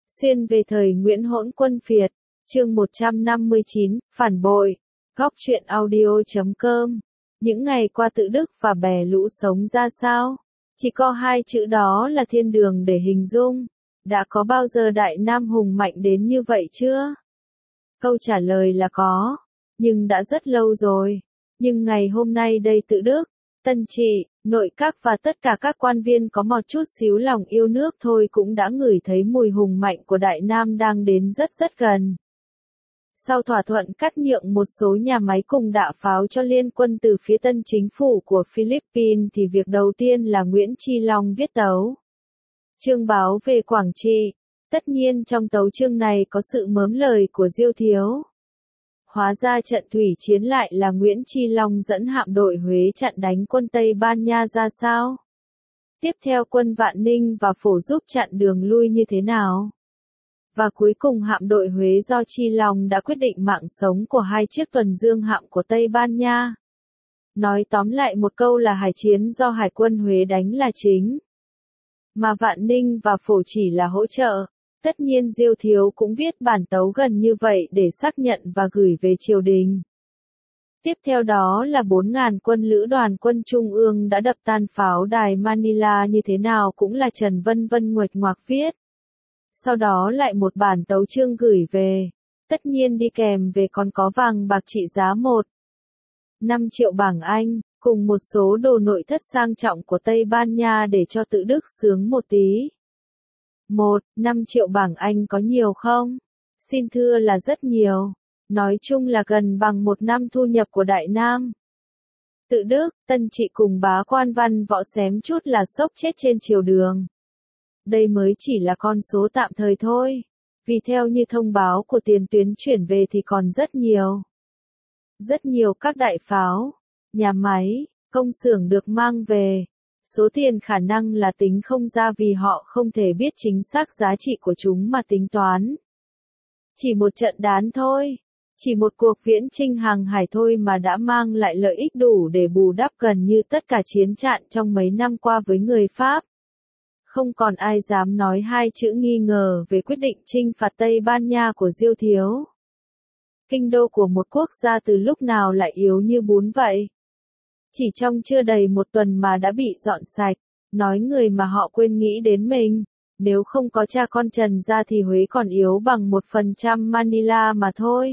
Xuyên về thời Nguyễn Hỗn Quân Phiệt, chương 159, phản bội, góc truyện audio.com. Những ngày qua Tự Đức và bè lũ sống ra sao? Chỉ có hai chữ đó là thiên đường để hình dung. Đã có bao giờ Đại Nam hùng mạnh đến như vậy chưa? Câu trả lời là có, nhưng đã rất lâu rồi. Nhưng ngày hôm nay đây Tự Đức, Tân Trị, nội các và tất cả các quan viên có một chút xíu lòng yêu nước thôi cũng đã ngửi thấy mùi hùng mạnh của Đại Nam đang đến rất rất gần. Sau thỏa thuận cắt nhượng một số nhà máy cùng đạ pháo cho liên quân từ phía tân chính phủ của Philippines thì việc đầu tiên là Nguyễn Chi Long viết tấu chương báo về Quảng Trị. Tất nhiên trong tấu chương này có sự mớm lời của Diêu Thiếu. Hóa ra trận thủy chiến lại là Nguyễn Chi Long dẫn hạm đội Huế chặn đánh quân Tây Ban Nha ra sao? Tiếp theo quân Vạn Ninh và Phổ giúp chặn đường lui như thế nào? Và cuối cùng hạm đội Huế do Chi Long đã quyết định mạng sống của hai chiếc tuần dương hạm của Tây Ban Nha. Nói tóm lại một câu là hải chiến do Hải quân Huế đánh là chính. Mà Vạn Ninh và Phổ chỉ là hỗ trợ. Tất nhiên Diêu Thiếu cũng viết bản tấu gần như vậy để xác nhận và gửi về triều đình. Tiếp theo đó là 4.000 quân lữ đoàn quân Trung ương đã đập tan pháo đài Manila như thế nào cũng là Trần Vân Vân nguệch ngoạc viết. Sau đó lại một bản tấu chương gửi về. Tất nhiên đi kèm về còn có vàng bạc trị giá 1,5 triệu bảng Anh, cùng một số đồ nội thất sang trọng của Tây Ban Nha để cho Tự Đức sướng một tí. 1,5 triệu bảng Anh có nhiều không? Xin thưa là rất nhiều. Nói chung là gần bằng 1 năm thu nhập của Đại Nam. Tự Đức, Tân Trị cùng bá quan văn võ xém chút là sốc chết trên triều đường. Đây mới chỉ là con số tạm thời thôi. Vì theo như thông báo của tiền tuyến chuyển về thì còn rất nhiều. Rất nhiều các đại pháo, nhà máy, công xưởng được mang về. Số tiền khả năng là tính không ra vì họ không thể biết chính xác giá trị của chúng mà tính toán. Chỉ một trận đán thôi, chỉ một cuộc viễn chinh hàng hải thôi mà đã mang lại lợi ích đủ để bù đắp gần như tất cả chiến trận trong mấy năm qua với người Pháp. Không còn ai dám nói hai chữ nghi ngờ về quyết định chinh phạt Tây Ban Nha của Diêu Thiếu. Kinh đô của một quốc gia từ lúc nào lại yếu như bún vậy? Chỉ trong chưa đầy một tuần mà đã bị dọn sạch, nói người mà họ quên nghĩ đến mình. Nếu không có cha con Trần ra thì Huế còn yếu bằng 1% Manila mà thôi.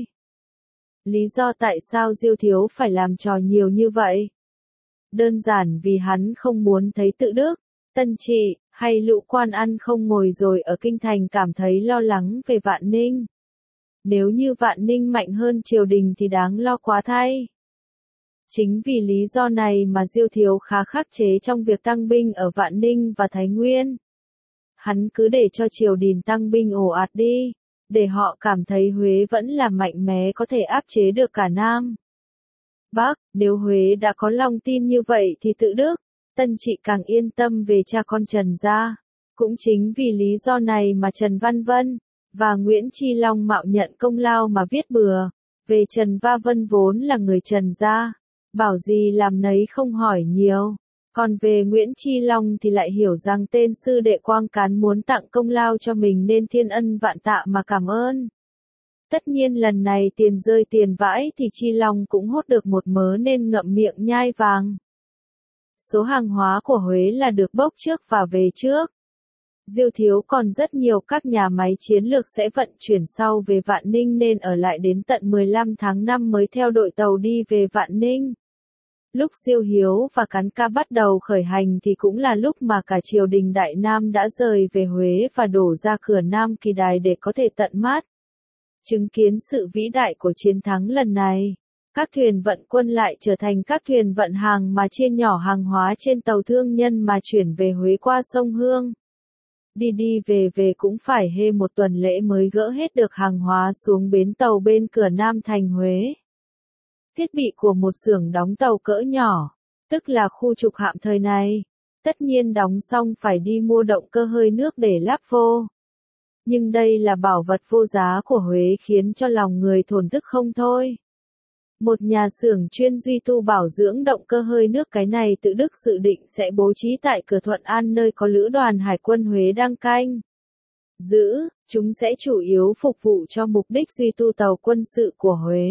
Lý do tại sao Diêu Thiếu phải làm trò nhiều như vậy? Đơn giản vì hắn không muốn thấy Tự Đức, Tân Trị, hay lũ quan ăn không ngồi rồi ở kinh thành cảm thấy lo lắng về Vạn Ninh. Nếu như Vạn Ninh mạnh hơn triều đình thì đáng lo quá thay. Chính vì lý do này mà Diêu Thiếu khá khắc chế trong việc tăng binh ở Vạn Ninh và Thái Nguyên. Hắn cứ để cho triều đình tăng binh ồ ạt đi, để họ cảm thấy Huế vẫn là mạnh mẽ có thể áp chế được cả Nam Bắc. Nếu Huế đã có lòng tin như vậy thì Tự Đức, Tân Trị càng yên tâm về cha con Trần gia. Cũng chính vì lý do này mà Trần Văn Vân và Nguyễn Chi Long mạo nhận công lao mà viết bừa. Về Trần Va Vân vốn là người Trần gia, bảo gì làm nấy không hỏi nhiều. Còn về Nguyễn Chi Long thì lại hiểu rằng tên sư đệ Quang Cán muốn tặng công lao cho mình nên thiên ân vạn tạ mà cảm ơn. Tất nhiên lần này tiền rơi tiền vãi thì Chi Long cũng hốt được một mớ nên ngậm miệng nhai vàng. Số hàng hóa của Huế là được bốc trước và về trước. Diêu Thiếu còn rất nhiều các nhà máy chiến lược sẽ vận chuyển sau về Vạn Ninh nên ở lại đến tận 15 tháng 5 mới theo đội tàu đi về Vạn Ninh. Lúc Diêu Hiếu và Cán Ca bắt đầu khởi hành thì cũng là lúc mà cả triều đình Đại Nam đã rời về Huế và đổ ra cửa Nam Kỳ Đài để có thể tận mắt chứng kiến sự vĩ đại của chiến thắng lần này. Các thuyền vận quân lại trở thành các thuyền vận hàng mà chia nhỏ hàng hóa trên tàu thương nhân mà chuyển về Huế qua sông Hương. Đi đi về về cũng phải hê một tuần lễ mới gỡ hết được hàng hóa xuống bến tàu bên cửa Nam thành Huế. Thiết bị của một xưởng đóng tàu cỡ nhỏ, tức là khu trục hạm thời này, tất nhiên đóng xong phải đi mua động cơ hơi nước để lắp vô. Nhưng đây là bảo vật vô giá của Huế khiến cho lòng người thổn thức không thôi. Một nhà xưởng chuyên duy tu bảo dưỡng động cơ hơi nước cái này Tự Đức dự định sẽ bố trí tại cửa Thuận An nơi có lữ đoàn Hải quân Huế đang canh. giữ, chúng sẽ chủ yếu phục vụ cho mục đích duy tu tàu quân sự của Huế.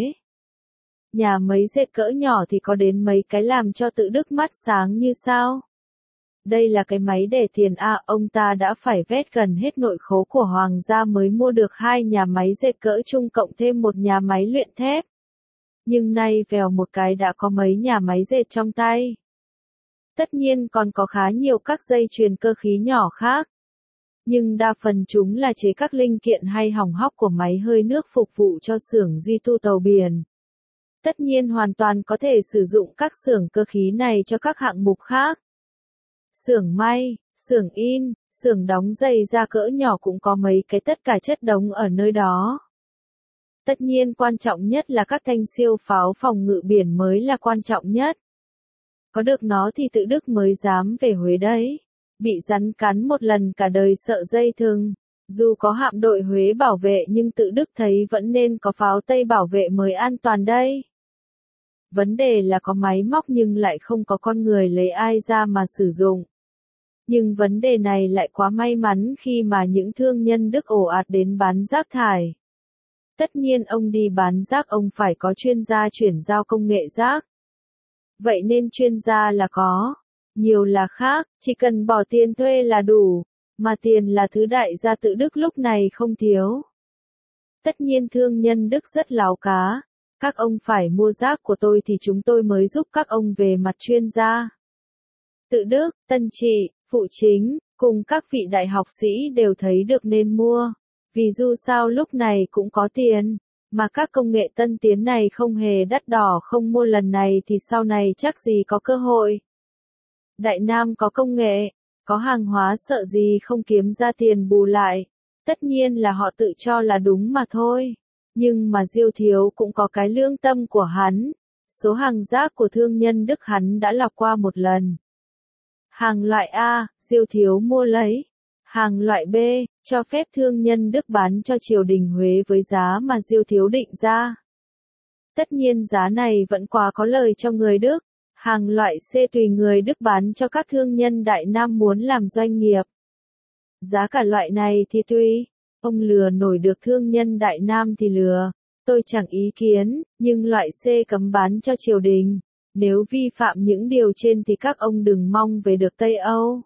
Nhà máy dệt cỡ nhỏ thì có đến mấy cái làm cho tự Đức mắt sáng như sao? Đây là cái máy để tiền à, ông ta đã phải vét gần hết nội khố của Hoàng gia mới mua được 2 nhà máy dệt cỡ trung cộng thêm một nhà máy luyện thép. Nhưng nay vèo một cái đã có mấy nhà máy dệt trong tay. Tất nhiên còn có khá nhiều các dây chuyền cơ khí nhỏ khác. Nhưng đa phần chúng là chế các linh kiện hay hỏng hóc của máy hơi nước phục vụ cho xưởng duy tu tàu biển. Tất nhiên hoàn toàn có thể sử dụng các xưởng cơ khí này cho các hạng mục khác. Xưởng may, xưởng in, xưởng đóng giày da cỡ nhỏ cũng có mấy cái tất cả chất đống ở nơi đó. Tất nhiên quan trọng nhất là các thanh siêu pháo phòng ngự biển mới là quan trọng nhất. Có được nó thì tự Đức mới dám về Huế đấy. Bị rắn cắn một lần cả đời sợ dây thừng. Dù có hạm đội Huế bảo vệ nhưng tự Đức thấy vẫn nên có pháo Tây bảo vệ mới an toàn đây. Vấn đề là có máy móc nhưng lại không có con người lấy ai ra mà sử dụng. Nhưng vấn đề này lại quá may mắn khi mà những thương nhân Đức ồ ạt đến bán rác thải. Tất nhiên ông đi bán rác ông phải có chuyên gia chuyển giao công nghệ rác. Vậy nên chuyên gia là có, nhiều là khác, chỉ cần bỏ tiền thuê là đủ, mà tiền là thứ đại gia tự Đức lúc này không thiếu. Tất nhiên thương nhân Đức rất láo cá, các ông phải mua rác của tôi thì chúng tôi mới giúp các ông về mặt chuyên gia. Tự Đức, Tân Trị, Phụ Chính, cùng các vị đại học sĩ đều thấy được nên mua, vì dù sao lúc này cũng có tiền. Mà các công nghệ tân tiến này không hề đắt đỏ không mua lần này thì sau này chắc gì có cơ hội. Đại Nam có công nghệ, có hàng hóa sợ gì không kiếm ra tiền bù lại. Tất nhiên là họ tự cho là đúng mà thôi. Nhưng mà Diêu Thiếu cũng có cái lương tâm của hắn. Số hàng rác của thương nhân Đức hắn đã lọc qua một lần. Hàng loại A, Diêu Thiếu mua lấy. Hàng loại B, cho phép thương nhân Đức bán cho triều đình Huế với giá mà Diêu Thiếu định ra. Tất nhiên giá này vẫn quá có lời cho người Đức. Hàng loại C tùy người Đức bán cho các thương nhân Đại Nam muốn làm doanh nghiệp. Giá cả loại này thì tùy. Ông lừa nổi được thương nhân Đại Nam thì lừa. Tôi chẳng ý kiến, nhưng loại C cấm bán cho triều đình. Nếu vi phạm những điều trên thì các ông đừng mong về được Tây Âu.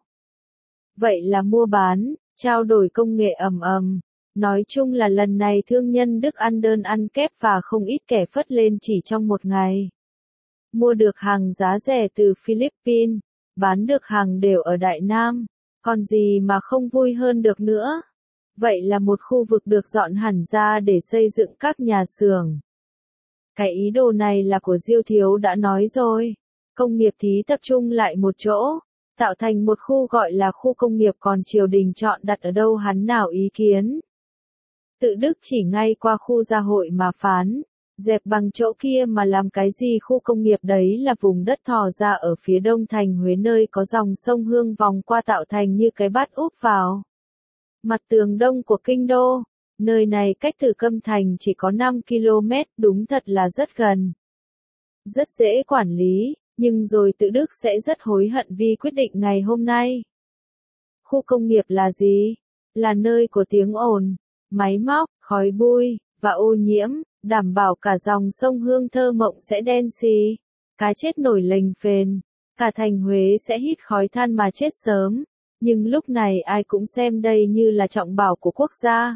Vậy là mua bán, trao đổi công nghệ ầm ầm. Nói chung là lần này thương nhân Đức ăn đơn ăn kép và không ít kẻ phất lên chỉ trong một ngày. Mua được hàng giá rẻ từ Philippines, bán được hàng đều ở Đại Nam, còn gì mà không vui hơn được nữa. Vậy là một khu vực được dọn hẳn ra để xây dựng các nhà xưởng. Cái ý đồ này là của Diêu Thiếu đã nói rồi. Công nghiệp thí tập trung lại một chỗ, tạo thành một khu gọi là khu công nghiệp còn triều đình chọn đặt ở đâu hắn nào ý kiến. Tự Đức chỉ ngay qua khu gia hội mà phán, dẹp bằng chỗ kia mà làm cái gì khu công nghiệp đấy là vùng đất thò ra ở phía đông thành Huế nơi có dòng sông Hương vòng qua tạo thành như cái bát úp vào. Mặt tường đông của kinh đô, nơi này cách Tử Câm Thành chỉ có 5 km, đúng thật là rất gần. Rất dễ quản lý, nhưng rồi tự Đức sẽ rất hối hận vì quyết định ngày hôm nay. Khu công nghiệp là gì? Là nơi của tiếng ồn, máy móc, khói bụi, và ô nhiễm, đảm bảo cả dòng sông Hương thơ mộng sẽ đen xì, cá chết nổi lềnh phềnh, cả thành Huế sẽ hít khói than mà chết sớm. Nhưng lúc này ai cũng xem đây như là trọng bảo của quốc gia.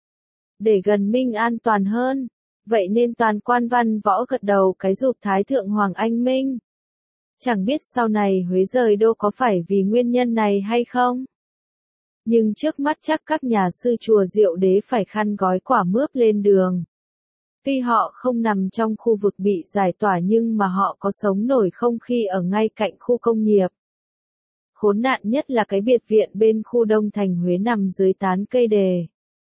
Để gần minh an toàn hơn, vậy nên toàn quan văn võ gật đầu cái giục Thái Thượng Hoàng Anh Minh. Chẳng biết sau này Huế rời đô có phải vì nguyên nhân này hay không? Nhưng trước mắt chắc các nhà sư chùa Diệu Đế phải khăn gói quả mướp lên đường. Tuy họ không nằm trong khu vực bị giải tỏa nhưng mà họ có sống nổi không khi ở ngay cạnh khu công nghiệp. Khốn nạn nhất là cái biệt viện bên khu Đông Thành Huế nằm dưới tán cây đề.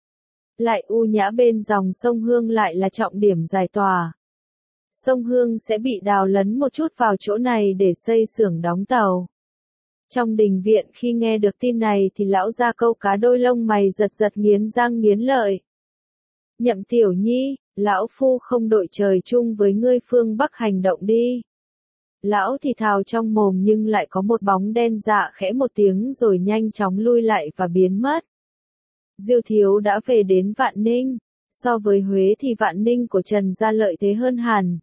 Lại u nhã bên dòng sông Hương lại là trọng điểm giải tỏa. Sông Hương sẽ bị đào lấn một chút vào chỗ này để xây xưởng đóng tàu. Trong đình viện khi nghe được tin này thì lão gia câu cá đôi lông mày giật giật nghiến răng nghiến lợi. Nhậm Tiểu Nhi, lão phu không đội trời chung với ngươi phương Bắc hành động đi. Lão thì thào trong mồm nhưng lại có một bóng đen dạ khẽ một tiếng rồi nhanh chóng lui lại và biến mất. Diêu Thiếu đã về đến Vạn Ninh. So với Huế thì Vạn Ninh của Trần gia lợi thế hơn hẳn.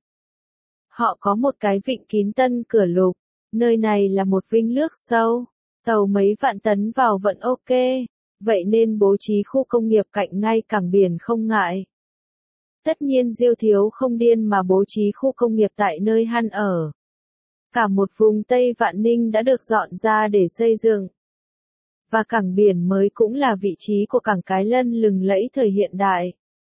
Họ có một cái vịnh kín Tân Cửa Lục, nơi này là một vinh nước sâu, tàu mấy vạn tấn vào vẫn ok, vậy nên bố trí khu công nghiệp cạnh ngay cảng biển không ngại. Tất nhiên Diêu Thiếu không điên mà bố trí khu công nghiệp tại nơi hắn ở. Cả một vùng Tây Vạn Ninh đã được dọn ra để xây dựng. Và cảng biển mới cũng là vị trí của cảng Cái Lân lừng lẫy thời hiện đại.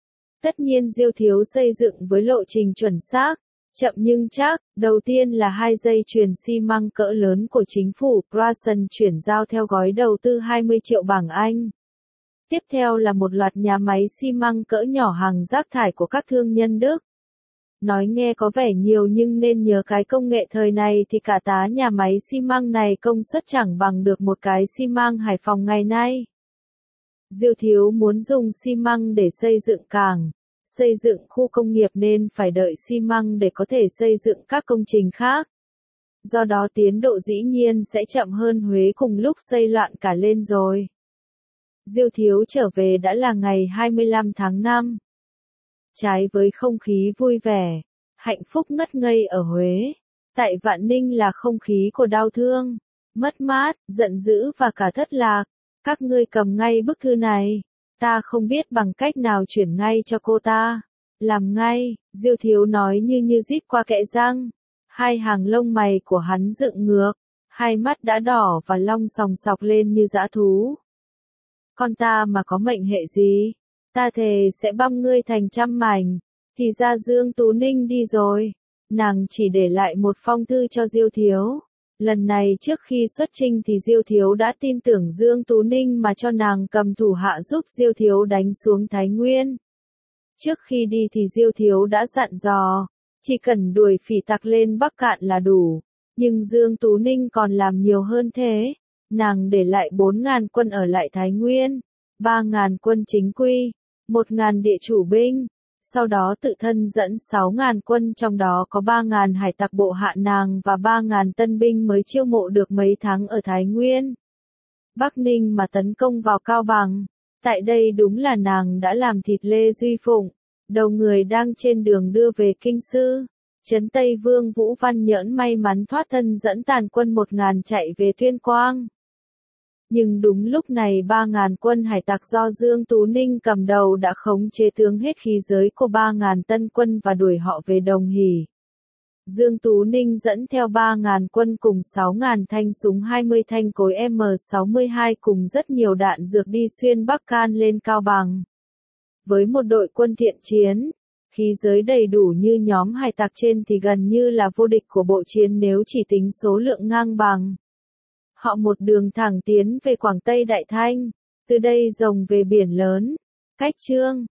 Tất nhiên Diêu Thiếu xây dựng với lộ trình chuẩn xác, chậm nhưng chắc. Đầu tiên là 2 dây chuyền xi măng cỡ lớn của chính phủ Grayson chuyển giao theo gói đầu tư 20 triệu bảng Anh. Tiếp theo là một loạt nhà máy xi măng cỡ nhỏ hàng rác thải của các thương nhân Đức. Nói nghe có vẻ nhiều nhưng nên nhớ cái công nghệ thời này thì cả tá nhà máy xi măng này công suất chẳng bằng được một cái xi măng Hải Phòng ngày nay. Diêu Thiếu muốn dùng xi măng để xây dựng cảng, xây dựng khu công nghiệp nên phải đợi xi măng để có thể xây dựng các công trình khác. Do đó tiến độ dĩ nhiên sẽ chậm hơn Huế cùng lúc xây loạn cả lên rồi. Diêu Thiếu trở về đã là ngày 25 tháng 5. Trái với không khí vui vẻ, hạnh phúc ngất ngây ở Huế, tại Vạn Ninh là không khí của đau thương, mất mát, giận dữ và cả thất lạc. Các ngươi cầm ngay bức thư này, ta không biết bằng cách nào chuyển ngay cho cô ta. Làm ngay, Diêu Thiếu nói như rít qua kẽ răng. Hai hàng lông mày của hắn dựng ngược, hai mắt đã đỏ và long sòng sọc lên như dã thú. Con ta mà có mệnh hệ gì, ta thề sẽ băm ngươi thành trăm mảnh. Thì ra Dương Tú Ninh đi rồi, nàng chỉ để lại một phong thư cho Diêu Thiếu. Lần này trước khi xuất chinh thì Diêu Thiếu đã tin tưởng Dương Tú Ninh mà cho nàng cầm thủ hạ giúp Diêu Thiếu đánh xuống Thái Nguyên. Trước khi đi thì Diêu Thiếu đã dặn dò, chỉ cần đuổi phỉ tặc lên Bắc Cạn là đủ. Nhưng Dương Tú Ninh còn làm nhiều hơn thế. Nàng để lại 4.000 quân ở lại Thái Nguyên, 3.000 quân chính quy, 1.000 địa chủ binh. Sau đó tự thân dẫn 6.000 quân, trong đó có 3.000 hải tặc bộ hạ nàng và 3.000 tân binh mới chiêu mộ được mấy tháng ở Thái Nguyên. Bắc Ninh mà tấn công vào Cao Bằng. Tại đây đúng là nàng đã làm thịt Lê Duy Phụng, đầu người đang trên đường đưa về Kinh Sư. Trấn Tây Vương Vũ Văn Nhỡn may mắn thoát thân dẫn tàn quân 1.000 chạy về Tuyên Quang. Nhưng đúng lúc này 3.000 quân hải tặc do Dương Tú Ninh cầm đầu đã khống chế tướng hết khí giới của 3.000 tân quân và đuổi họ về Đồng Hỷ. Dương Tú Ninh dẫn theo 3.000 quân cùng 6.000 thanh súng 20 thanh cối M62 cùng rất nhiều đạn dược đi xuyên Bắc Can lên Cao Bằng. Với một đội quân thiện chiến, khí giới đầy đủ như nhóm hải tặc trên thì gần như là vô địch của bộ chiến nếu chỉ tính số lượng ngang bằng. Họ một đường thẳng tiến về Quảng Tây Đại Thanh, từ đây rồng về biển lớn, cách Chương.